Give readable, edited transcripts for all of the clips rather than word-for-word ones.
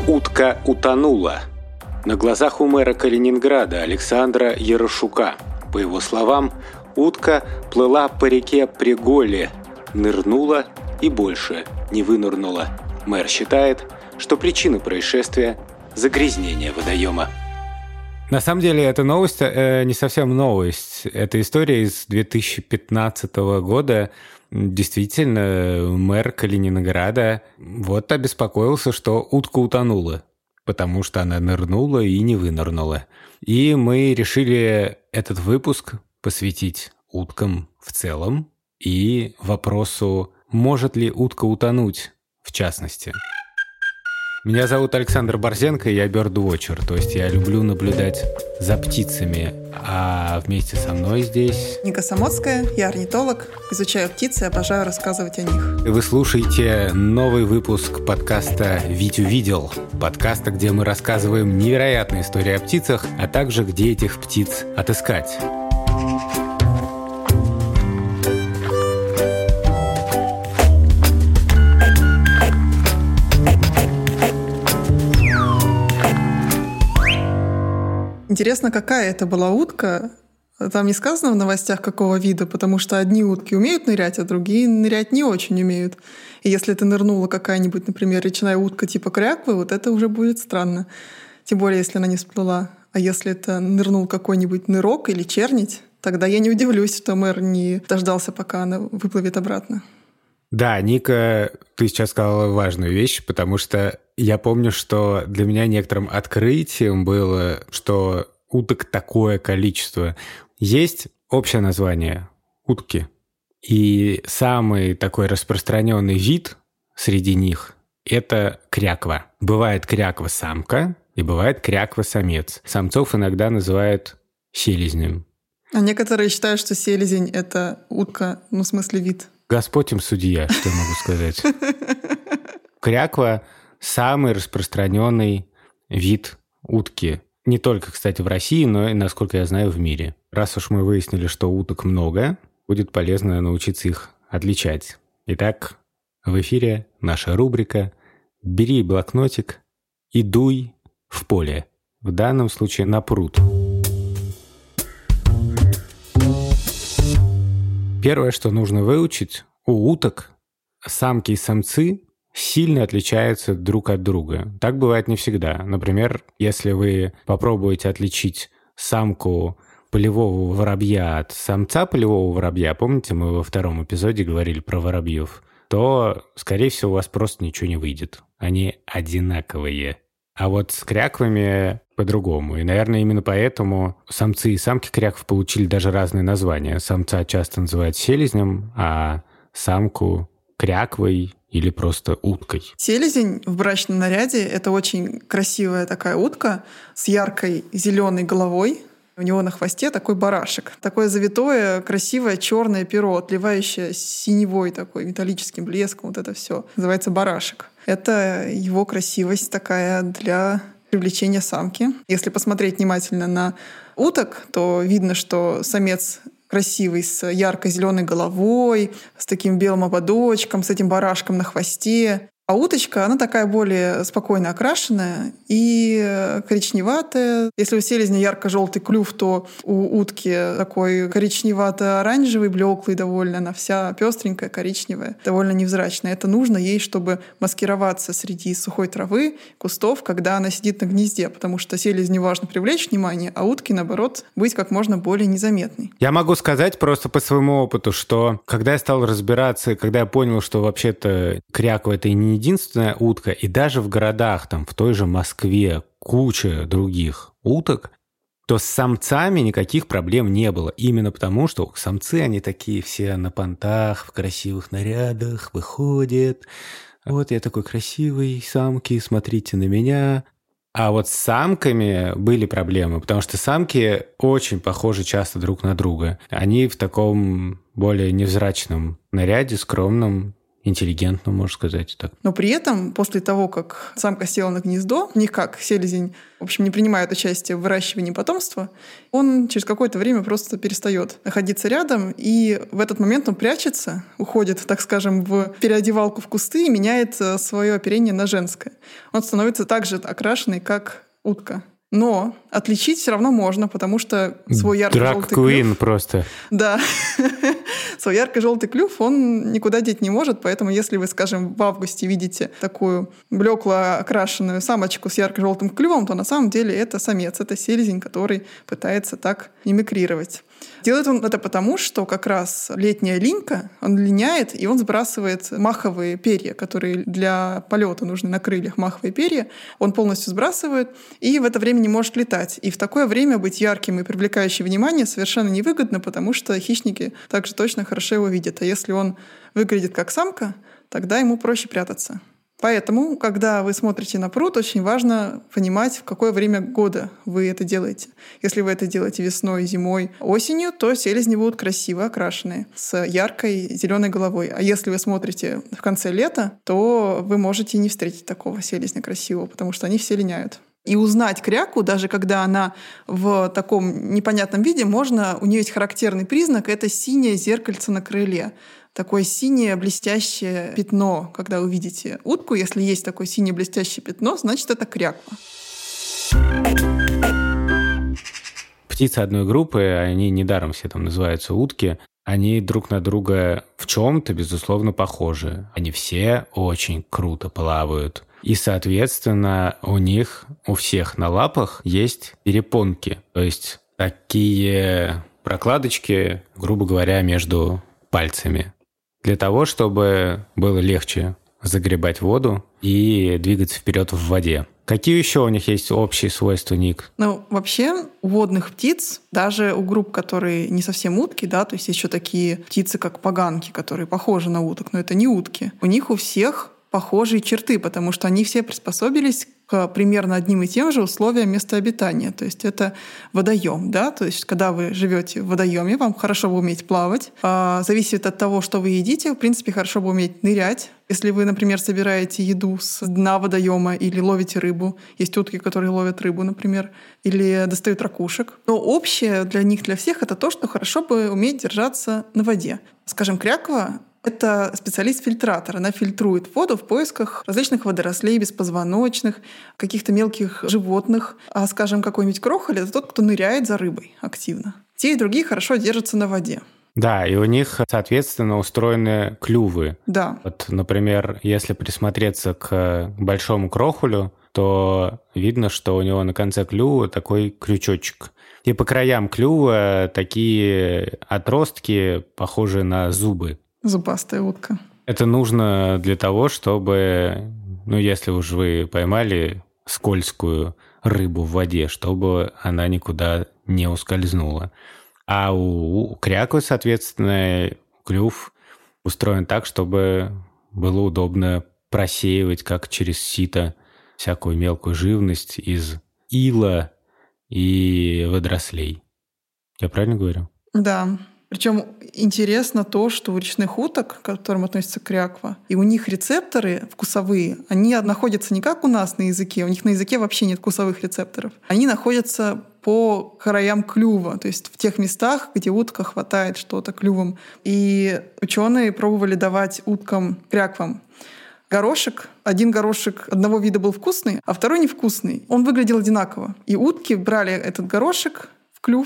Утка утонула. На глазах у мэра Калининграда Александра Ярошука. По его словам, утка плыла по реке Преголе, нырнула и больше не вынырнула. Мэр считает, что причина происшествия – загрязнение водоема. На самом деле, эта новость не совсем новость. Это история из 2015 года. Действительно, мэр Калининграда обеспокоился, что утка утонула, потому что она нырнула и не вынырнула. И мы решили этот выпуск посвятить уткам в целом и вопросу, может ли утка утонуть в частности. Меня зовут Александр Борзенко, я бёрдвотчер, то есть я люблю наблюдать за птицами, а вместе со мной здесь... Ника Самоцкая, я орнитолог, изучаю птиц и обожаю рассказывать о них. Вы слушаете новый выпуск подкаста «Вить увидел», подкаста, где мы рассказываем невероятные истории о птицах, а также где этих птиц отыскать. Интересно, какая это была утка? Там не сказано в новостях, какого вида, потому что одни утки умеют нырять, а другие нырять не очень умеют. И если это нырнула какая-нибудь, например, речная утка типа кряквы, вот это уже будет странно. Тем более, если она не всплыла. А если это нырнул какой-нибудь нырок или чернить, тогда я не удивлюсь, что мэр не дождался, пока она выплывет обратно. Да, Ника, ты сейчас сказала важную вещь, потому что я помню, что для меня некоторым открытием было, что уток такое количество. Есть общее название – утки. И самый такой распространенный вид среди них – это кряква. Бывает кряква-самка и бывает кряква-самец. Самцов иногда называют селезнем. А некоторые считают, что селезень – это утка, в смысле вид. Господь им судья, что я могу сказать. Кряква – самый распространенный вид утки. Не только, кстати, в России, но и, насколько я знаю, в мире. Раз уж мы выяснили, что уток много, будет полезно научиться их отличать. Итак, в эфире наша рубрика «Бери блокнотик и дуй в поле». В данном случае на пруд. Первое, что нужно выучить, у уток самки и самцы сильно отличаются друг от друга. Так бывает не всегда. Например, если вы попробуете отличить самку полевого воробья от самца полевого воробья, помните, мы во втором эпизоде говорили про воробьев, то, скорее всего, у вас просто ничего не выйдет. Они одинаковые. А вот с кряквами по-другому. И, наверное, именно поэтому самцы и самки крякв получили даже разные названия. Самца часто называют селезнем, а самку кряквой или просто уткой. Селезень в брачном наряде — это очень красивая такая утка с яркой зеленой головой. У него на хвосте такой барашек. Такое завитое, красивое черное перо, отливающее синевой такой металлическим блеском. Вот это все называется барашек. Это его красивость такая для привлечения самки. Если посмотреть внимательно на уток, то видно, что самец красивый, с ярко-зеленой головой, с таким белым ободочком, с этим барашком на хвосте. А уточка, она такая более спокойно окрашенная и коричневатая. Если у селезня ярко-желтый клюв, то у утки такой коричневато-оранжевый, блеклый довольно. Она вся пестренькая, коричневая, довольно невзрачная. Это нужно ей, чтобы маскироваться среди сухой травы, кустов, когда она сидит на гнезде, потому что селезню важно привлечь внимание, а утке, наоборот, быть как можно более незаметной. Я могу сказать просто по своему опыту, что когда я стал разбираться, когда я понял, что вообще-то кряква — это и не единственная утка, и даже в городах, там, в той же Москве, куча других уток, то с самцами никаких проблем не было. Именно потому, что самцы, они такие все на понтах, в красивых нарядах, выходят. Вот я такой красивый, самки, смотрите на меня. А вот с самками были проблемы, потому что самки очень похожи часто друг на друга. Они в таком более невзрачном наряде, скромном, интеллигентно, можно сказать так. Но при этом, после того, как самка села на гнездо, в них как селезень, в общем, не принимает участие в выращивании потомства, он через какое-то время просто перестает находиться рядом, и в этот момент он прячется, уходит, так скажем, в переодевалку в кусты и меняет свое оперение на женское. Он становится так же окрашенный, как утка. Но отличить все равно можно, потому что свой ярко-желтый клюв... просто. Да. Свой ярко-желтый клюв он никуда деть не может, поэтому если вы, скажем, в августе видите такую блекло окрашенную самочку с ярко-желтым клювом, то на самом деле это самец, это селезень, который пытается так мимикрировать. Делает он это потому, что как раз летняя линька, он линяет, и он сбрасывает маховые перья, которые для полета нужны на крыльях, маховые перья. Он полностью сбрасывает, и в это время не может летать. И в такое время быть ярким и привлекающим внимание совершенно невыгодно, потому что хищники также точно хорошо его видят. А если он выглядит как самка, тогда ему проще прятаться. Поэтому, когда вы смотрите на пруд, очень важно понимать, в какое время года вы это делаете. Если вы это делаете весной, зимой, осенью, то селезни будут красиво окрашенные, с яркой зеленой головой. А если вы смотрите в конце лета, то вы можете не встретить такого селезня красивого, потому что они все линяют. И узнать кряку, даже когда она в таком непонятном виде, можно, у нее есть характерный признак — это синее зеркальце на крыле. Такое синее блестящее пятно, когда вы видите утку. Если есть такое синее блестящее пятно, значит, это кряква. Птицы одной группы, они недаром все там называются утки, они друг на друга в чем-то, безусловно, похожи. Они все очень круто плавают. И, соответственно, у них, у всех на лапах есть перепонки. То есть такие прокладочки, грубо говоря, между пальцами. Для того, чтобы было легче загребать воду и двигаться вперед в воде. Какие еще у них есть общие свойства, Ник? Ну, вообще, у водных птиц, даже у групп, которые не совсем утки, да, то есть еще такие птицы, как поганки, которые похожи на уток, но это не утки, у них у всех похожие черты, потому что они все приспособились к примерно одним и тем же условиям места обитания. То есть это водоем, да, то есть когда вы живете в водоеме, вам хорошо бы уметь плавать. Зависит от того, что вы едите, в принципе, хорошо бы уметь нырять. Если вы, например, собираете еду с дна водоема или ловите рыбу, есть утки, которые ловят рыбу, например, или достают ракушек. Но общее для них, для всех, это то, что хорошо бы уметь держаться на воде. Скажем, кряква — это специалист-фильтратор. Она фильтрует воду в поисках различных водорослей, беспозвоночных, каких-то мелких животных. А, скажем, какой-нибудь крохоль — это тот, кто ныряет за рыбой активно. Те и другие хорошо держатся на воде. Да, и у них, соответственно, устроены клювы. Да. Вот, например, если присмотреться к большому крохолю, то видно, что у него на конце клюва такой крючочек. И по краям клюва такие отростки, похожие на зубы. Зубастая утка. Это нужно для того, чтобы, если уж вы поймали скользкую рыбу в воде, чтобы она никуда не ускользнула. А у кряквы, соответственно, клюв устроен так, чтобы было удобно просеивать, как через сито, всякую мелкую живность из ила и водорослей. Я правильно говорю? Да. Причем интересно то, что у речных уток, к которым относится кряква, и у них рецепторы вкусовые, они находятся не как у нас на языке, у них на языке вообще нет вкусовых рецепторов. Они находятся по краям клюва, то есть в тех местах, где утка хватает что-то клювом. И ученые пробовали давать уткам, кряквам, горошек. Один горошек одного вида был вкусный, а второй невкусный. Он выглядел одинаково. И утки брали этот горошек в клюв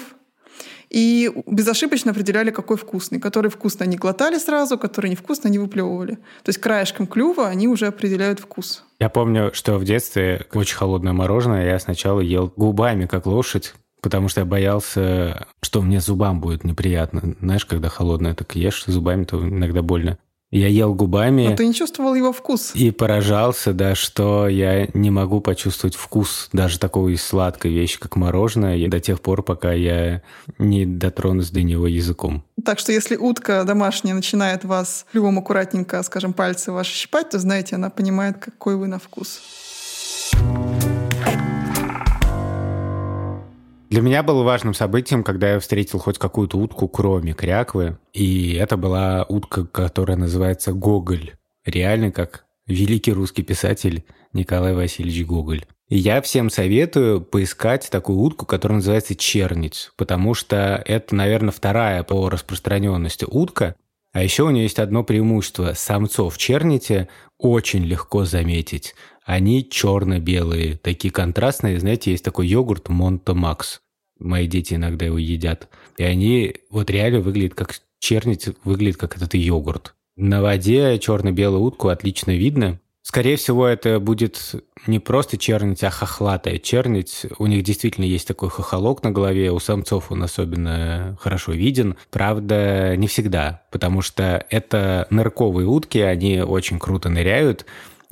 и безошибочно определяли, какой вкусный. Который вкусный они глотали сразу, который невкусный они выплевывали. То есть краешком клюва они уже определяют вкус. Я помню, что в детстве очень холодное мороженое я сначала ел губами, как лошадь, потому что я боялся, что мне зубам будет неприятно. Знаешь, когда холодное так ешь зубами, то иногда больно. Я ел губами. Но ты не чувствовал его вкус. И поражался, да, что я не могу почувствовать вкус даже такой сладкой вещи, как мороженое, до тех пор, пока я не дотронусь до него языком. Так что если утка домашняя начинает вас клювом аккуратненько, скажем, пальцы ваши щипать, то, знаете, она понимает, какой вы на вкус. Для меня было важным событием, когда я встретил хоть какую-то утку, кроме кряквы. И это была утка, которая называется гоголь. реально как великий русский писатель Николай Васильевич Гоголь. И я всем советую поискать такую утку, которая называется чернить, потому что это, наверное, вторая по распространенности утка. А еще у нее есть одно преимущество. Самцов чернити очень легко заметить. Они черно-белые, такие контрастные. Знаете, есть такой йогурт Монто Макс. Мои дети иногда его едят. И они вот реально выглядят как чернить, выглядит как этот йогурт. На воде черно-белую утку отлично видно. Скорее всего, это будет не просто чернить, а хохлатая чернить. У них действительно есть такой хохолок на голове. У самцов он особенно хорошо виден. Правда, не всегда, потому что это нырковые утки, они очень круто ныряют.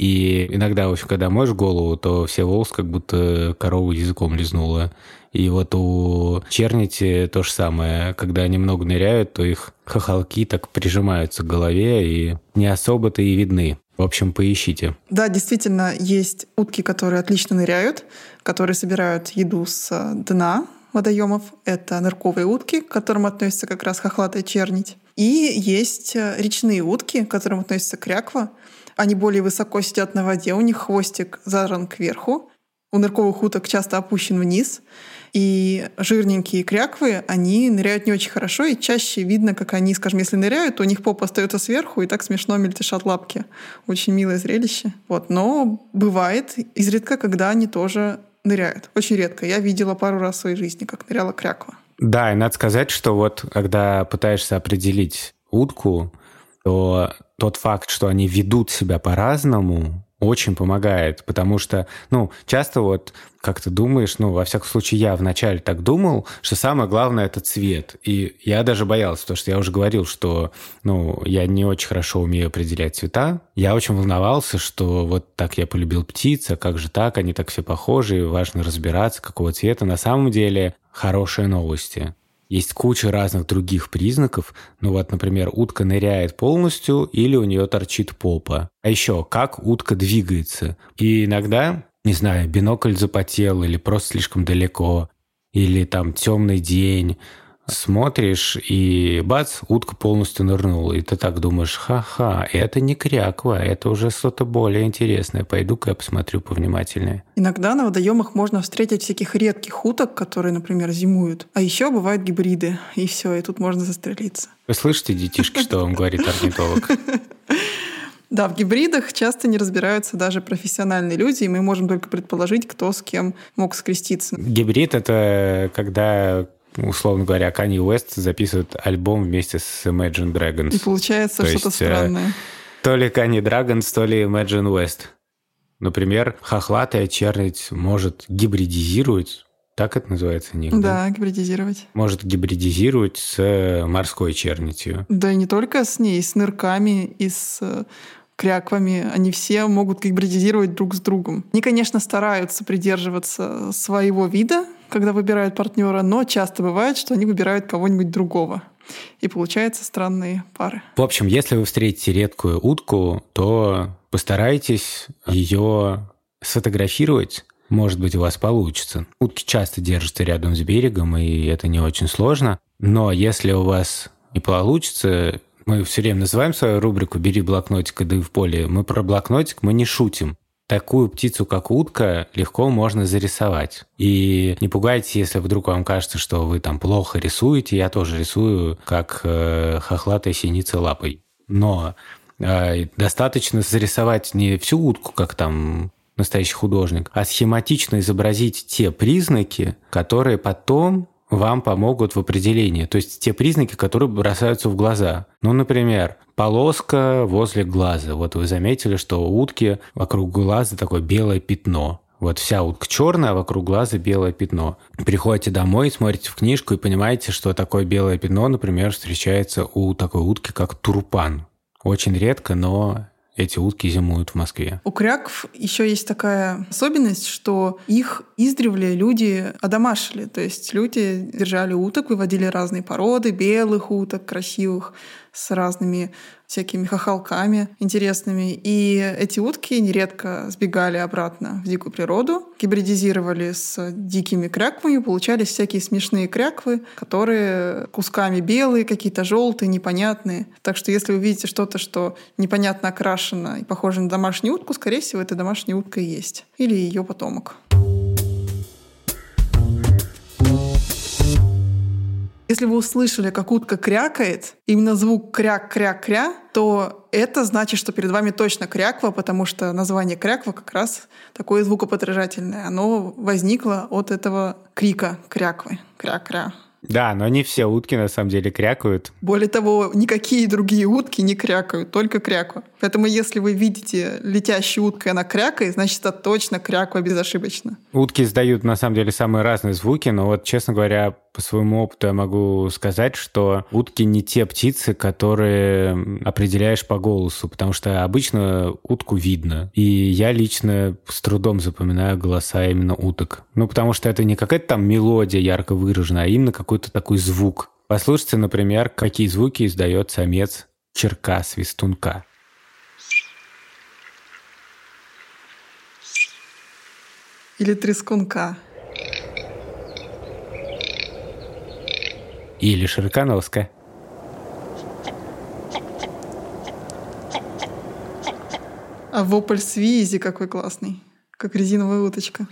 И иногда, в общем, когда моешь голову, то все волосы как будто корову языком лизнула. И вот у чернити то же самое. Когда они много ныряют, то их хохолки так прижимаются к голове и не особо-то и видны. В общем, поищите. Да, действительно, есть утки, которые отлично ныряют, которые собирают еду с дна водоемов. Это нырковые утки, к которым относится как раз хохлатая чернить. И есть речные утки, к которым относится кряква. Они более высоко сидят на воде, у них хвостик задран кверху. У нырковых уток часто опущен вниз. И жирненькие кряквы, они ныряют не очень хорошо, и чаще видно, как они, скажем, если ныряют, то у них попа остается сверху, и так смешно мельтешат лапки. Очень милое зрелище. Вот. Но бывает изредка, когда они тоже ныряют. Очень редко. Я видела пару раз в своей жизни, как ныряла кряква. Да, и надо сказать, что вот когда пытаешься определить утку, то тот факт, что они ведут себя по-разному, очень помогает, потому что, часто вот как ты думаешь, во всяком случае, я вначале так думал, что самое главное – это цвет. И я даже боялся, потому что я уже говорил, что, я не очень хорошо умею определять цвета. Я очень волновался, что вот так я полюбил птиц, а как же так, они так все похожи, и важно разбираться, какого цвета. На самом деле, хорошие новости. Есть куча разных других признаков. Например, утка ныряет полностью или у нее торчит попа. А еще, как утка двигается. И иногда, не знаю, бинокль запотел или просто слишком далеко, или там темный день. Смотришь, и бац, утка полностью нырнула. И ты так думаешь, ха-ха, это не кряква, это уже что-то более интересное. Пойду-ка я посмотрю повнимательнее. Иногда на водоемах можно встретить всяких редких уток, которые, например, зимуют. А еще бывают гибриды, и все, и тут можно застрелиться. Вы слышите, детишки, что вам говорит орнитолог? Да, в гибридах часто не разбираются даже профессиональные люди, и мы можем только предположить, кто с кем мог скреститься. Гибрид — это когда, условно говоря, Kanye West записывает альбом вместе с Imagine Dragons. И получается что-то странное. То ли Kanye Dragons, то ли Imagine West. Например, хохлатая чернить может гибридизировать, так это называется у них, да? Да, гибридизировать. Может гибридизировать с морской чернитью. Да и не только с ней, с нырками и с кряквами. Они все могут гибридизировать друг с другом. Они, конечно, стараются придерживаться своего вида, когда выбирают партнера, но часто бывает, что они выбирают кого-нибудь другого. И получаются странные пары. В общем, если вы встретите редкую утку, то постарайтесь ее сфотографировать. Может быть, у вас получится. Утки часто держатся рядом с берегом, и это не очень сложно. Но если у вас не получится, мы все время называем свою рубрику «Бери блокнотик и да и в поле». Мы про блокнотик мы не шутим. Такую птицу, как утка, легко можно зарисовать. И не пугайтесь, если вдруг вам кажется, что вы там плохо рисуете. Я тоже рисую, как хохлатая синица лапой. Но достаточно зарисовать не всю утку, как там настоящий художник, а схематично изобразить те признаки, которые потом вам помогут в определении. То есть те признаки, которые бросаются в глаза. Например, полоска возле глаза. Вот вы заметили, что у утки вокруг глаза такое белое пятно. Вот вся утка черная, а вокруг глаза белое пятно. Приходите домой, смотрите в книжку и понимаете, что такое белое пятно, например, встречается у такой утки, как тулпан. Очень редко, но эти утки зимуют в Москве. У крякв еще есть такая особенность, что их издревле люди одомашили. То есть люди держали уток, выводили разные породы, белых уток, красивых, с разными всякими хохолками интересными. И эти утки нередко сбегали обратно в дикую природу, гибридизировали с дикими кряквами, получались всякие смешные кряквы, которые кусками белые, какие-то желтые, непонятные. Так что если вы видите что-то, что непонятно окрашено и похоже на домашнюю утку, скорее всего, это домашняя утка и есть. Или ее потомок. Если вы услышали, как утка крякает, именно звук кряк-кряк-кря, то это значит, что перед вами точно кряква, потому что название кряква как раз такое звукоподражательное. Оно возникло от этого крика кряквы. Кря-кря. Да, но не все утки на самом деле крякают. Более того, никакие другие утки не крякают, только кряква. Поэтому если вы видите летящую утку, и она крякает, значит, это точно кряква безошибочно. Утки издают на самом деле самые разные звуки, но вот, честно говоря, по своему опыту я могу сказать, что утки не те птицы, которые определяешь по голосу, потому что обычно утку видно. И я лично с трудом запоминаю голоса именно уток. Ну, потому что это не какая-то там мелодия ярко выраженная, а именно какой-то такой звук. Послушайте, например, какие звуки издает самец черка-свистунка. Или трескунка. Или широконоска. А вопль свизи какой классный, как резиновая уточка.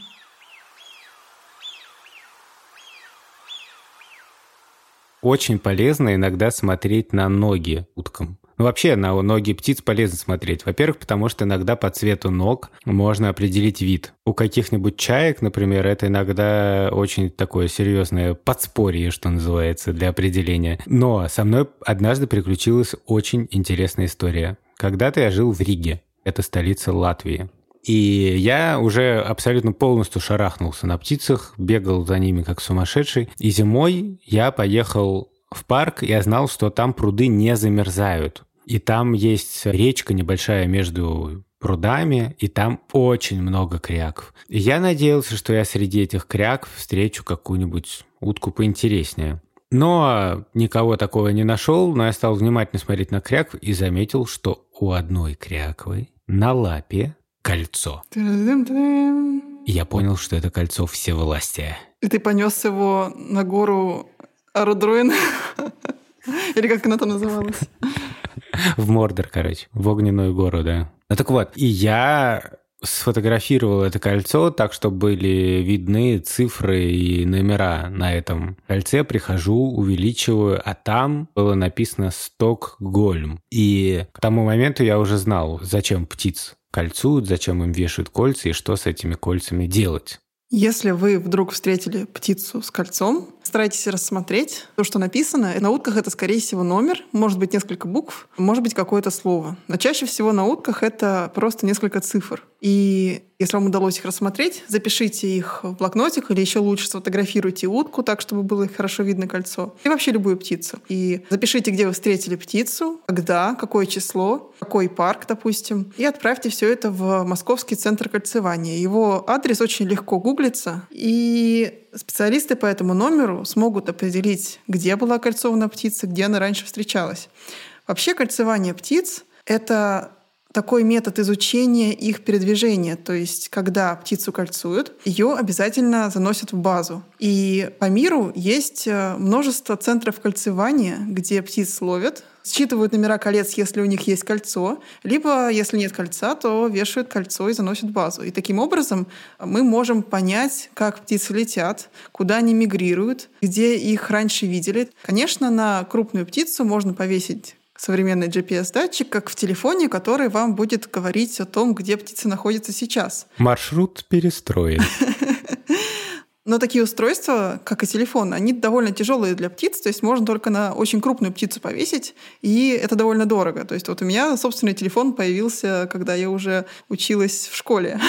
Очень полезно иногда смотреть на ноги уткам. Ну, вообще, на ноги птиц полезно смотреть. Во-первых, потому что иногда по цвету ног можно определить вид. У каких-нибудь чаек, например, это иногда очень такое серьезное подспорье, что называется, для определения. Но со мной однажды приключилась очень интересная история. Когда-то я жил в Риге. Это столица Латвии. И я уже абсолютно полностью шарахнулся на птицах, бегал за ними как сумасшедший. И зимой я поехал в парк, я знал, что там пруды не замерзают. И там есть речка небольшая между прудами, и там очень много кряков. И я надеялся, что я среди этих кряков встречу какую-нибудь утку поинтереснее. Но никого такого не нашел, но я стал внимательно смотреть на крякв и заметил, что у одной кряквы на лапе кольцо. И я понял, что это кольцо всевластия. И ты понес его на гору Арудруин? Или как она там называлась? В Мордор, короче. В Огненную гору, да. Ну так вот, и я сфотографировал это кольцо так, чтобы были видны цифры и номера на этом кольце. Прихожу, увеличиваю, а там было написано «Стокгольм». И к тому моменту я уже знал, зачем птиц кольцуют, зачем им вешают кольца и что с этими кольцами делать. Если вы вдруг встретили птицу с кольцом, старайтесь рассмотреть то, что написано. На утках это, скорее всего, номер, может быть, несколько букв, может быть, какое-то слово. Но чаще всего на утках это просто несколько цифр. И если вам удалось их рассмотреть, запишите их в блокнотик или еще лучше сфотографируйте утку так, чтобы было хорошо видно кольцо. И вообще любую птицу. И запишите, где вы встретили птицу, когда, какое число, какой парк, допустим. И отправьте все это в Московский центр кольцевания. Его адрес очень легко гуглится. И специалисты по этому номеру смогут определить, где была окольцована птица, где она раньше встречалась. Вообще кольцевание птиц — это такой метод изучения их передвижения. То есть, когда птицу кольцуют, ее обязательно заносят в базу. И по миру есть множество центров кольцевания, где птиц ловят, считывают номера колец, если у них есть кольцо, либо, если нет кольца, то вешают кольцо и заносят в базу. И таким образом мы можем понять, как птицы летят, куда они мигрируют, где их раньше видели. Конечно, на крупную птицу можно повесить современный GPS-датчик, как в телефоне, который вам будет говорить о том, где птица находится сейчас. Маршрут перестроен. Но такие устройства, как и телефон, они довольно тяжелые для птиц, то есть можно только на очень крупную птицу повесить, и это довольно дорого. То есть вот у меня собственный телефон появился, когда я уже училась в школе.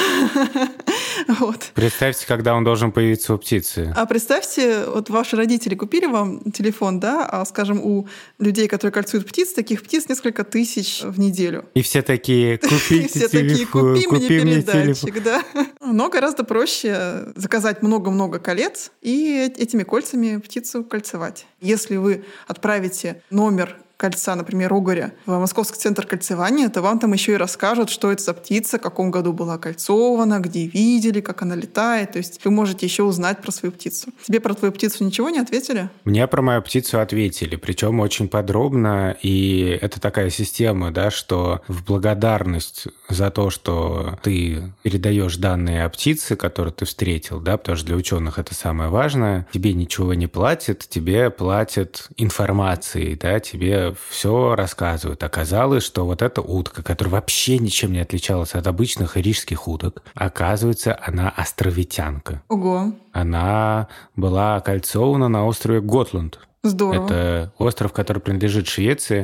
Вот. Представьте, когда он должен появиться у птицы. А представьте, вот ваши родители купили вам телефон, да, а, скажем, у людей, которые кольцуют птиц, таких птиц несколько тысяч в неделю. И все такие, купите телефон, купи мне передатчик, да. Но гораздо проще заказать много-много колец и этими кольцами птицу кольцевать. Если вы отправите номер кольца, например, угоря, в Московский центр кольцевания, то вам там еще и расскажут, что это за птица, в каком году была кольцована, где видели, как она летает. То есть вы можете еще узнать про свою птицу. Тебе про твою птицу ничего не ответили? Мне про мою птицу ответили, причем очень подробно, и это такая система, да, что в благодарность за то, что ты передаешь данные о птице, которую ты встретил, да, потому что для ученых это самое важное, тебе ничего не платят, тебе платят информацией, да, тебе все рассказывают. Оказалось, что вот эта утка, которая вообще ничем не отличалась от обычных рижских уток, оказывается, она островитянка. Ого. Она была окольцована на острове Готланд. Здорово. Это остров, который принадлежит Швеции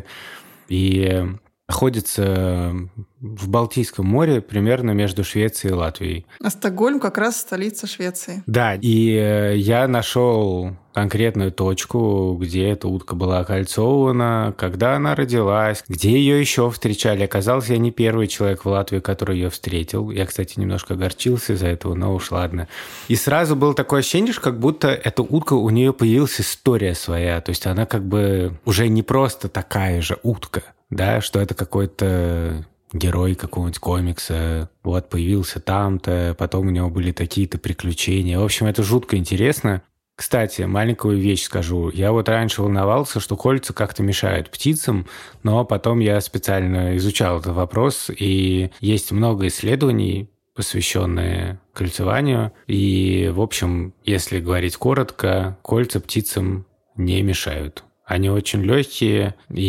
и находится в Балтийском море, примерно между Швецией и Латвией. А Стокгольм как раз столица Швеции. Да, и я нашел конкретную точку, где эта утка была окольцована, когда она родилась, где ее еще встречали. Оказалось, я не первый человек в Латвии, который ее встретил. Я, кстати, немножко огорчился из-за этого, но уж ладно. И сразу было такое ощущение, что как будто эта утка, у нее появилась история своя. То есть она как бы уже не просто такая же утка, да, что это какой-то герой какого-нибудь комикса, вот, появился там-то, потом у него были такие-то приключения. В общем, это жутко интересно. Кстати, маленькую вещь скажу. Я вот раньше волновался, что кольца как-то мешают птицам, но потом я специально изучал этот вопрос, и есть много исследований, посвященные кольцеванию. И, в общем, если говорить коротко, кольца птицам не мешают. Они очень легкие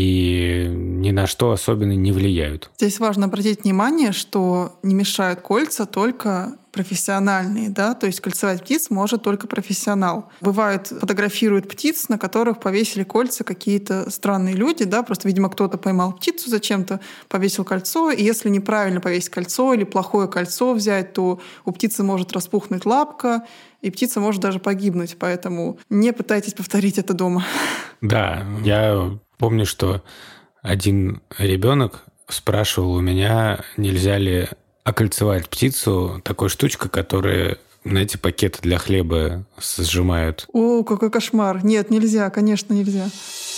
и ни на что особенно не влияют. Здесь важно обратить внимание, что не мешают кольца только профессиональные, да, то есть кольцевать птиц может только профессионал. Бывает, фотографируют птиц, на которых повесили кольца какие-то странные люди, да, просто, видимо, кто-то поймал птицу зачем-то, повесил кольцо, и если неправильно повесить кольцо или плохое кольцо взять, то у птицы может распухнуть лапка, и птица может даже погибнуть, поэтому не пытайтесь повторить это дома. Да, я помню, что один ребенок спрашивал у меня, нельзя ли окольцевать птицу такой штучкой, которая, знаете, пакеты для хлеба сжимают. О, какой кошмар. Нет, нельзя, конечно, нельзя.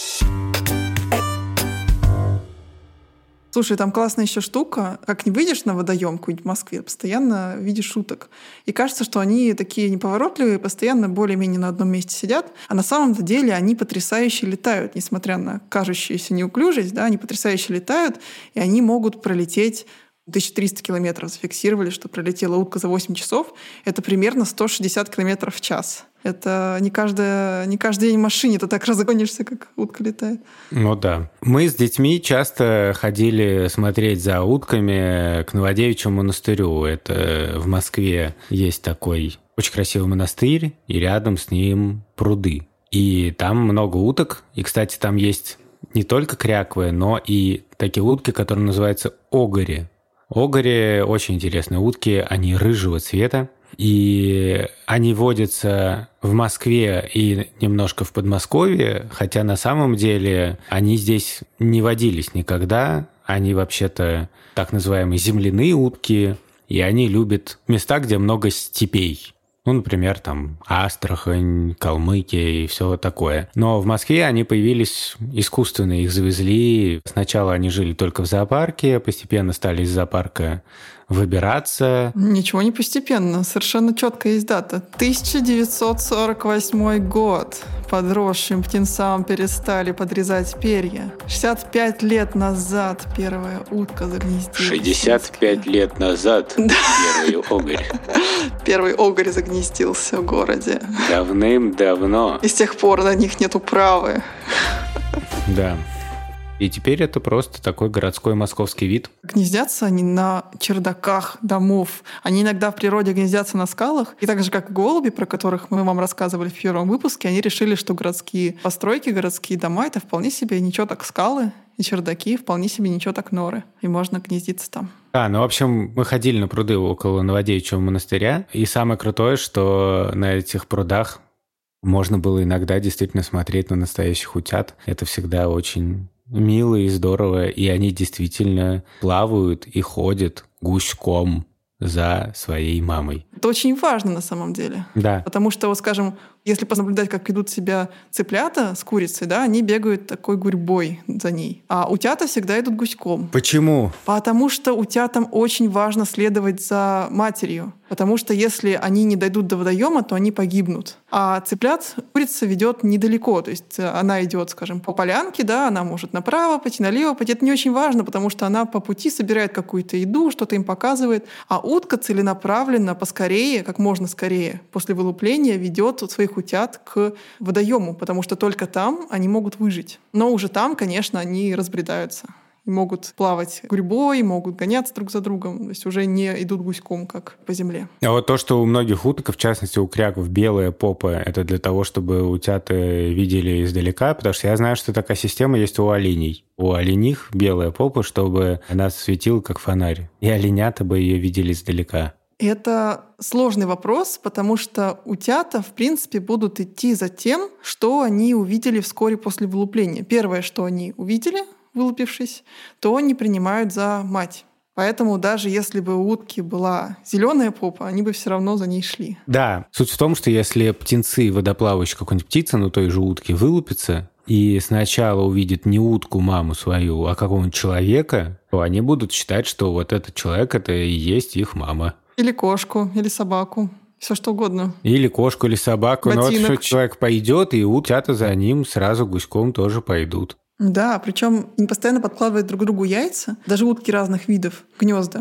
Слушай, там классная еще штука. Как не выйдешь на водоем какой-нибудь в Москве, постоянно видишь уток. И кажется, что они такие неповоротливые, постоянно более-менее на одном месте сидят. А на самом-то деле они потрясающе летают, несмотря на кажущуюся неуклюжесть. Да, они потрясающе летают, и они могут пролететь 1300 километров. Зафиксировали, что пролетела утка за 8 часов. Это примерно 160 километров в час. Это не каждый день в машине ты так разгонишься, как утка летает. Ну да. Мы с детьми часто ходили смотреть за утками к Новодевичьему монастырю. Это в Москве есть такой очень красивый монастырь, и рядом с ним пруды. И там много уток. И, кстати, там есть не только кряквы, но и такие утки, которые называются огори. Огори очень интересные утки, они рыжего цвета, и они водятся в Москве и немножко в Подмосковье, хотя на самом деле они здесь не водились никогда, они вообще-то так называемые земляные утки, и они любят места, где много степей. Ну, например, там Астрахань, Калмыкия и все такое. Но в Москве они появились искусственно, их завезли. Сначала они жили только в зоопарке, постепенно стали из зоопарка выбираться. Ничего не постепенно, совершенно четко есть дата. 1948 год. Подросшим птенцам перестали подрезать перья. 65 лет назад первая утка загнездилась. 65 лет назад первый огорь. Первый огорь загнездился в городе. Давным-давно. И с тех пор на них нет управы. Да. И теперь это просто такой городской московский вид. Гнездятся они на чердаках домов. Они иногда в природе гнездятся на скалах. И так же, как голуби, про которых мы вам рассказывали в первом выпуске, они решили, что городские постройки, городские дома — это вполне себе ничего так скалы, и чердаки вполне себе ничего так норы. И можно гнездиться там. Да, ну, в общем, мы ходили на пруды около Новодевичьего монастыря. И самое крутое, что на этих прудах можно было иногда действительно смотреть на настоящих утят. Это всегда очень мило и здорово, и они действительно плавают и ходят гуськом за своей мамой. Это очень важно на самом деле. Да. Потому что, вот, скажем, Если понаблюдать, как ведут себя цыплята с курицей, да, они бегают такой гурьбой за ней. А утята всегда идут гуськом. Почему? Потому что утятам очень важно следовать за матерью. Потому что если они не дойдут до водоема, то они погибнут. А цыплят курица ведет недалеко. То есть она идет, скажем, по полянке, да, она может направо пойти, налево пойти. Это не очень важно, потому что она по пути собирает какую-то еду, что-то им показывает. А утка целенаправленно, поскорее, как можно скорее, после вылупления ведет своих утят к водоему, потому что только там они могут выжить. Но уже там, конечно, они разбредаются. И могут плавать гурьбой, могут гоняться друг за другом. То есть уже не идут гуськом, как по земле. А вот то, что у многих уток, в частности у кряков, белая попа, это для того, чтобы утята видели издалека, потому что я знаю, что такая система есть у оленей. У олених белая попа, чтобы она светила как фонарь. И оленята бы ее видели издалека. Это сложный вопрос, потому что утята, в принципе, будут идти за тем, что они увидели вскоре после вылупления. Первое, что они увидели, вылупившись, то они принимают за мать. Поэтому даже если бы у утки была зеленая попа, они бы все равно за ней шли. Да, суть в том, что если птенцы водоплавающие, какой-нибудь птица, ну той же утки, вылупится, и сначала увидит не утку, маму свою, а какого-нибудь человека, то они будут считать, что вот этот человек — это и есть их мама. Или кошку, или собаку. Все что угодно. Или кошку, или собаку. Ботинок. Но вот что человек пойдет, и утята за ним сразу гуськом тоже пойдут. Да, причем они постоянно подкладывают друг другу яйца, даже утки разных видов, гнезда.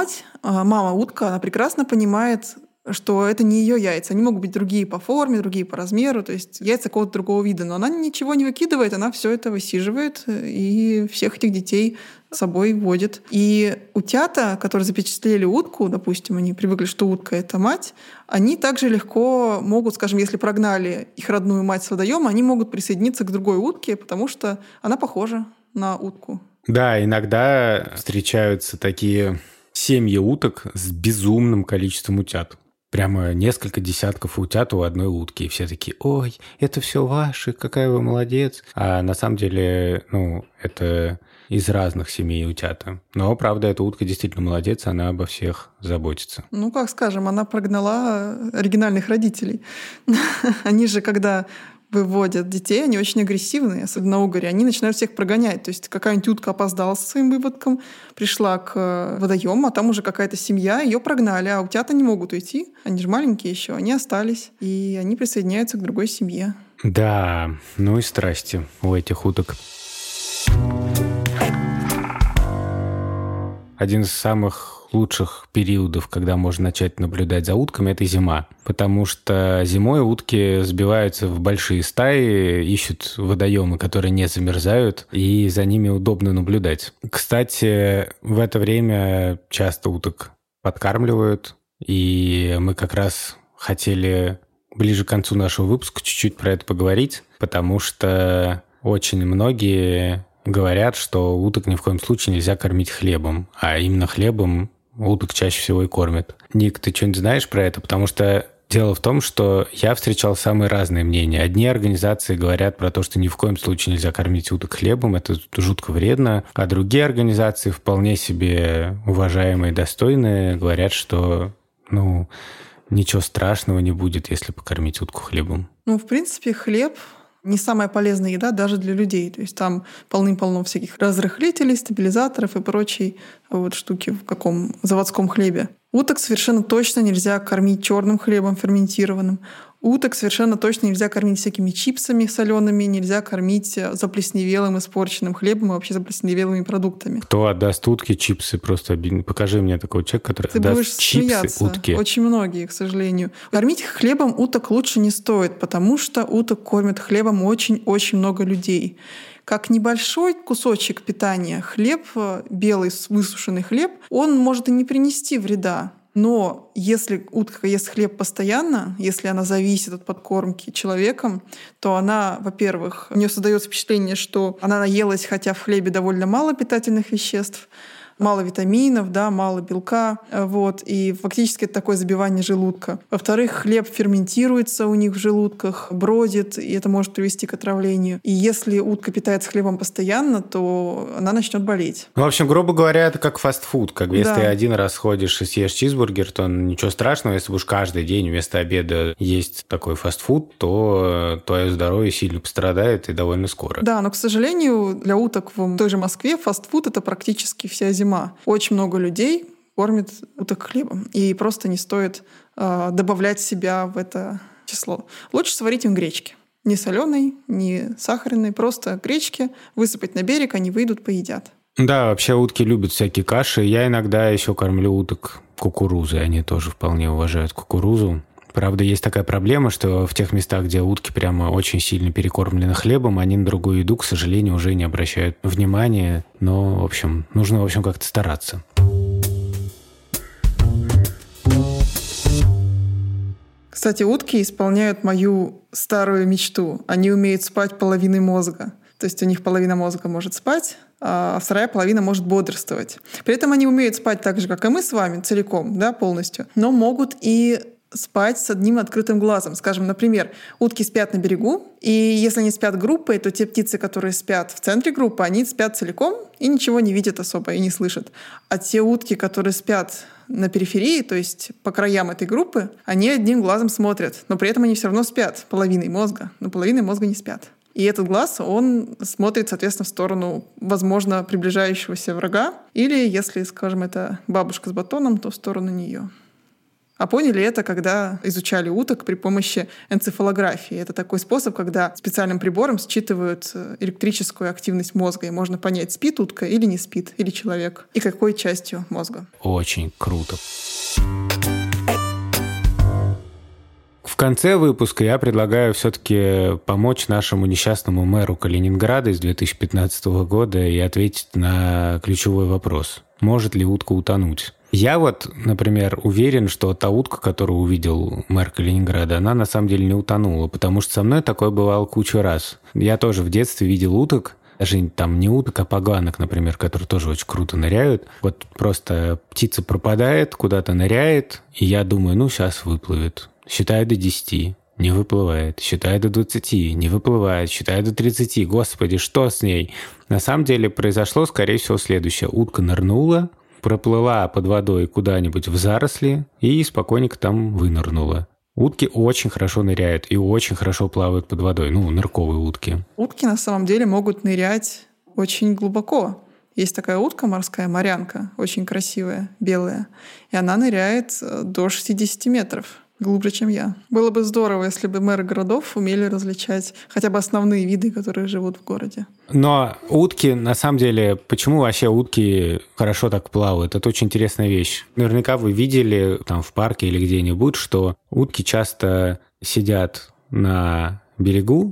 Мама утка, она прекрасно понимает, что это не ее яйца. Они могут быть другие по форме, другие по размеру, то есть яйца какого-то другого вида. Но она ничего не выкидывает, она все это высиживает и всех этих детей с собой водит. И утята, которые запечатлели утку, допустим, они привыкли, что утка — это мать, они также легко могут, скажем, если прогнали их родную мать с водоема, они могут присоединиться к другой утке, потому что она похожа на утку. Да, иногда встречаются такие семьи уток с безумным количеством утят. Прямо несколько десятков утят у одной утки. И все такие: ой, это все ваши, какая вы молодец. А на самом деле, это из разных семей утята. Но, правда, эта утка действительно молодец, она обо всех заботится. Как скажем, она прогнала оригинальных родителей. Они же, когда выводят детей, они очень агрессивные, особенно угори, они начинают всех прогонять. То есть какая-нибудь утка опоздала со своим выводком, пришла к водоему, а там уже какая-то семья, ее прогнали, а утята не могут уйти, они же маленькие еще, они остались, и они присоединяются к другой семье. Да, и страсти у этих уток. Один из самых лучших периодов, когда можно начать наблюдать за утками, это зима. Потому что зимой утки сбиваются в большие стаи, ищут водоемы, которые не замерзают, и за ними удобно наблюдать. Кстати, в это время часто уток подкармливают, и мы как раз хотели ближе к концу нашего выпуска чуть-чуть про это поговорить, потому что очень многие говорят, что уток ни в коем случае нельзя кормить хлебом, а именно хлебом уток чаще всего и кормят. Ник, ты что-нибудь знаешь про это? Потому что дело в том, что я встречал самые разные мнения. Одни организации говорят про то, что ни в коем случае нельзя кормить уток хлебом, это жутко вредно, а другие организации, вполне себе уважаемые и достойные, говорят, что, ничего страшного не будет, если покормить утку хлебом. В принципе, хлеб не самая полезная еда даже для людей. То есть там полным-полно всяких разрыхлителей, стабилизаторов и прочей штуки в каком заводском хлебе. Уток совершенно точно нельзя кормить черным хлебом ферментированным. Уток совершенно точно нельзя кормить всякими чипсами солеными, нельзя кормить заплесневелым, испорченным хлебом и вообще заплесневелыми продуктами. Кто отдаст утке чипсы? Просто покажи мне такого человека, который отдаст чипсы утке. Очень многие, к сожалению. Кормить хлебом уток лучше не стоит, потому что уток кормят хлебом очень-очень много людей. Как небольшой кусочек питания хлеб, белый высушенный хлеб, он может и не принести вреда. Но если утка ест хлеб постоянно, если она зависит от подкормки человеком, то она, во-первых, у нее создается впечатление, что она наелась, хотя в хлебе довольно мало питательных веществ. мало витаминов, да, мало белка, вот, и фактически это такое забивание желудка. Во-вторых, хлеб ферментируется у них в желудках, бродит, и это может привести к отравлению. И если утка питается хлебом постоянно, то она начнет болеть. Ну, в общем, грубо говоря, это как фастфуд. Как если Да. ты один раз ходишь и съешь чизбургер, то ничего страшного. Если будешь каждый день вместо обеда есть такой фастфуд, то твое здоровье сильно пострадает и довольно скоро. Да, но, к сожалению, для уток в той же Москве фастфуд — это практически вся зима. Очень много людей кормят уток хлебом, и просто не стоит добавлять себя в это число. Лучше сварить им гречки. Не соленой, не сахарной, просто гречки, высыпать на берег, они выйдут, поедят. Да, вообще утки любят всякие каши. Я иногда еще кормлю уток кукурузой. Они тоже вполне уважают кукурузу. Правда, есть такая проблема, что в тех местах, где утки прямо очень сильно перекормлены хлебом, они на другую еду, к сожалению, уже не обращают внимания. Но, в общем, нужно, как-то стараться. Кстати, утки исполняют мою старую мечту. Они умеют спать половиной мозга. То есть у них половина мозга может спать, а вторая половина может бодрствовать. При этом они умеют спать так же, как и мы с вами, целиком, да, полностью, но могут и спать с одним открытым глазом. Скажем, например, утки спят на берегу, и если они спят группой, то те птицы, которые спят в центре группы, они спят целиком и ничего не видят особо и не слышат. А те утки, которые спят на периферии, то есть по краям этой группы, они одним глазом смотрят, но при этом они все равно спят половиной мозга, но половиной мозга не спят. И этот глаз, он смотрит, соответственно, в сторону, возможно, приближающегося врага, или, если, скажем, это бабушка с батоном, то в сторону нее. А поняли это, когда изучали уток при помощи энцефалографии. Это такой способ, когда специальным прибором считывают электрическую активность мозга, и можно понять, спит утка или не спит, или человек, и какой частью мозга. Очень круто. В конце выпуска я предлагаю все-таки помочь нашему несчастному мэру Калининграда из 2015 года и ответить на ключевой вопрос. Может ли утка утонуть? Я например, уверен, что та утка, которую увидел мэр Калининграда, она на самом деле не утонула, потому что со мной такое бывало кучу раз. Я тоже в детстве видел уток, даже там не уток, а поганок, например, которые тоже очень круто ныряют. Просто птица пропадает, куда-то ныряет, и я думаю, сейчас выплывет. Считаю до 10, не выплывает. Считаю до 20, не выплывает. Считаю до 30, господи, что с ней? На самом деле произошло, скорее всего, следующее. Утка нырнула, проплыла под водой куда-нибудь в заросли и спокойненько там вынырнула. Утки очень хорошо ныряют и очень хорошо плавают под водой. Нырковые утки. Утки на самом деле могут нырять очень глубоко. Есть такая утка морская, морянка, очень красивая, белая. И она ныряет до 60 метров. Глубже, чем я. Было бы здорово, если бы мэры городов умели различать хотя бы основные виды, которые живут в городе. Но утки, на самом деле, почему вообще утки хорошо так плавают? Это очень интересная вещь. Наверняка вы видели там в парке или где-нибудь, что утки часто сидят на берегу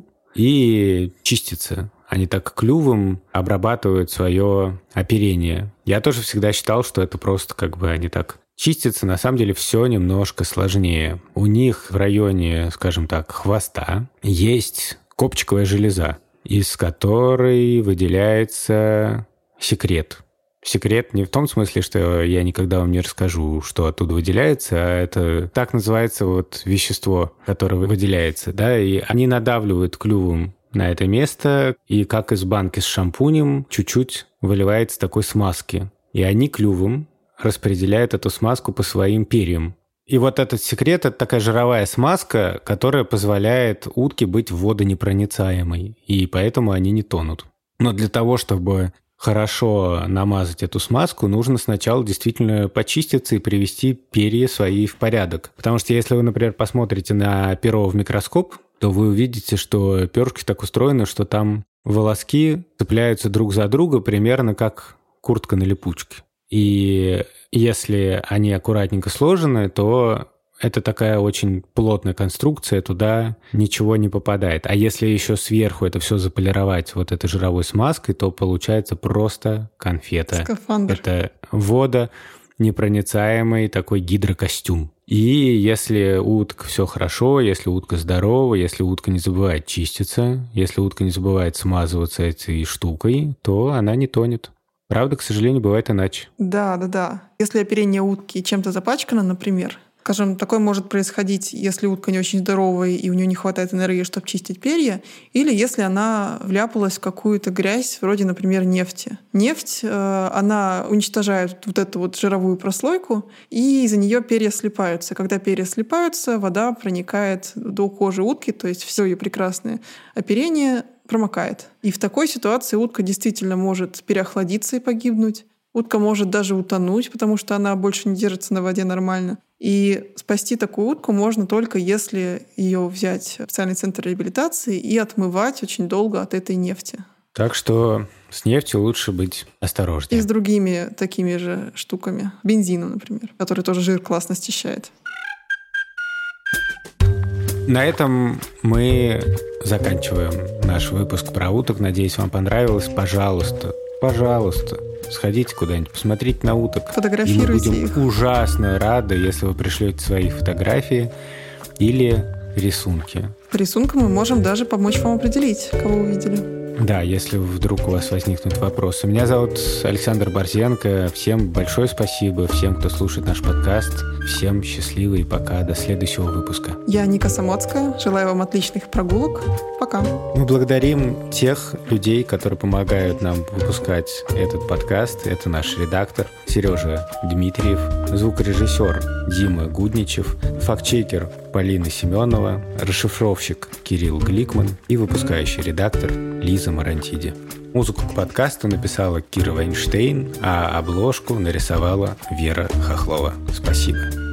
и чистятся. Они так клювом обрабатывают свое оперение. Я тоже всегда считал, что это просто они так чистятся. На самом деле все немножко сложнее. У них в районе, скажем так, хвоста есть копчиковая железа, из которой выделяется секрет. Секрет не в том смысле, что я никогда вам не расскажу, что оттуда выделяется, а это так называется вещество, которое выделяется, да, и они надавливают клювом на это место, и как из банки с шампунем чуть-чуть выливается такой смазки. И они клювом распределяют эту смазку по своим перьям. И этот секрет – это такая жировая смазка, которая позволяет утке быть водонепроницаемой, и поэтому они не тонут. Но для того, чтобы хорошо намазать эту смазку, нужно сначала действительно почиститься и привести перья свои в порядок. Потому что если вы, например, посмотрите на перо в микроскоп, то вы увидите, что перышки так устроены, что там волоски цепляются друг за друга примерно как куртка на липучке. И если они аккуратненько сложены, то это такая очень плотная конструкция, туда ничего не попадает. А если еще сверху это все заполировать этой жировой смазкой, то получается просто конфета. Скафандр. Это водонепроницаемый такой гидрокостюм. И если у уток все хорошо, если утка здорова, если утка не забывает чиститься, если утка не забывает смазываться этой штукой, то она не тонет. Правда, к сожалению, бывает иначе. Да. Если оперение утки чем-то запачкано, например, скажем, такое может происходить, если утка не очень здоровая и у нее не хватает энергии, чтобы чистить перья, или если она вляпалась в какую-то грязь, вроде, например, нефти. Нефть, она уничтожает вот эту вот жировую прослойку, и из-за нее перья слипаются. Когда перья слипаются, вода проникает до кожи утки, то есть все ее прекрасное оперение промокает. И в такой ситуации утка действительно может переохладиться и погибнуть. Утка может даже утонуть, потому что она больше не держится на воде нормально. И спасти такую утку можно только если ее взять в специальный центр реабилитации и отмывать очень долго от этой нефти. Так что с нефтью лучше быть осторожнее. И с другими такими же штуками. Бензином, например, который тоже жир классно счищает. На этом мы заканчиваем наш выпуск про уток. Надеюсь, вам понравилось. Пожалуйста, сходите куда-нибудь, посмотрите на уток. Фотографируйте их. Мы будем ужасно рады, если вы пришлете свои фотографии или рисунки. По рисункам мы можем даже помочь вам определить, кого увидели. Да, если вдруг у вас возникнут вопросы. Меня зовут Александр Борзенко. Всем большое спасибо, всем, кто слушает наш подкаст. Всем счастливо и пока. До следующего выпуска. Я Ника Самоцкая. Желаю вам отличных прогулок. Пока. Мы благодарим тех людей, которые помогают нам выпускать этот подкаст. Это наш редактор Сережа Дмитриев, звукорежиссер Дима Гудничев, фактчекер Полина Семенова, расшифровщик Кирилл Гликман и выпускающий редактор Лиза Марантиди. Музыку к подкасту написала Кира Вайнштейн, а обложку нарисовала Вера Хохлова. Спасибо.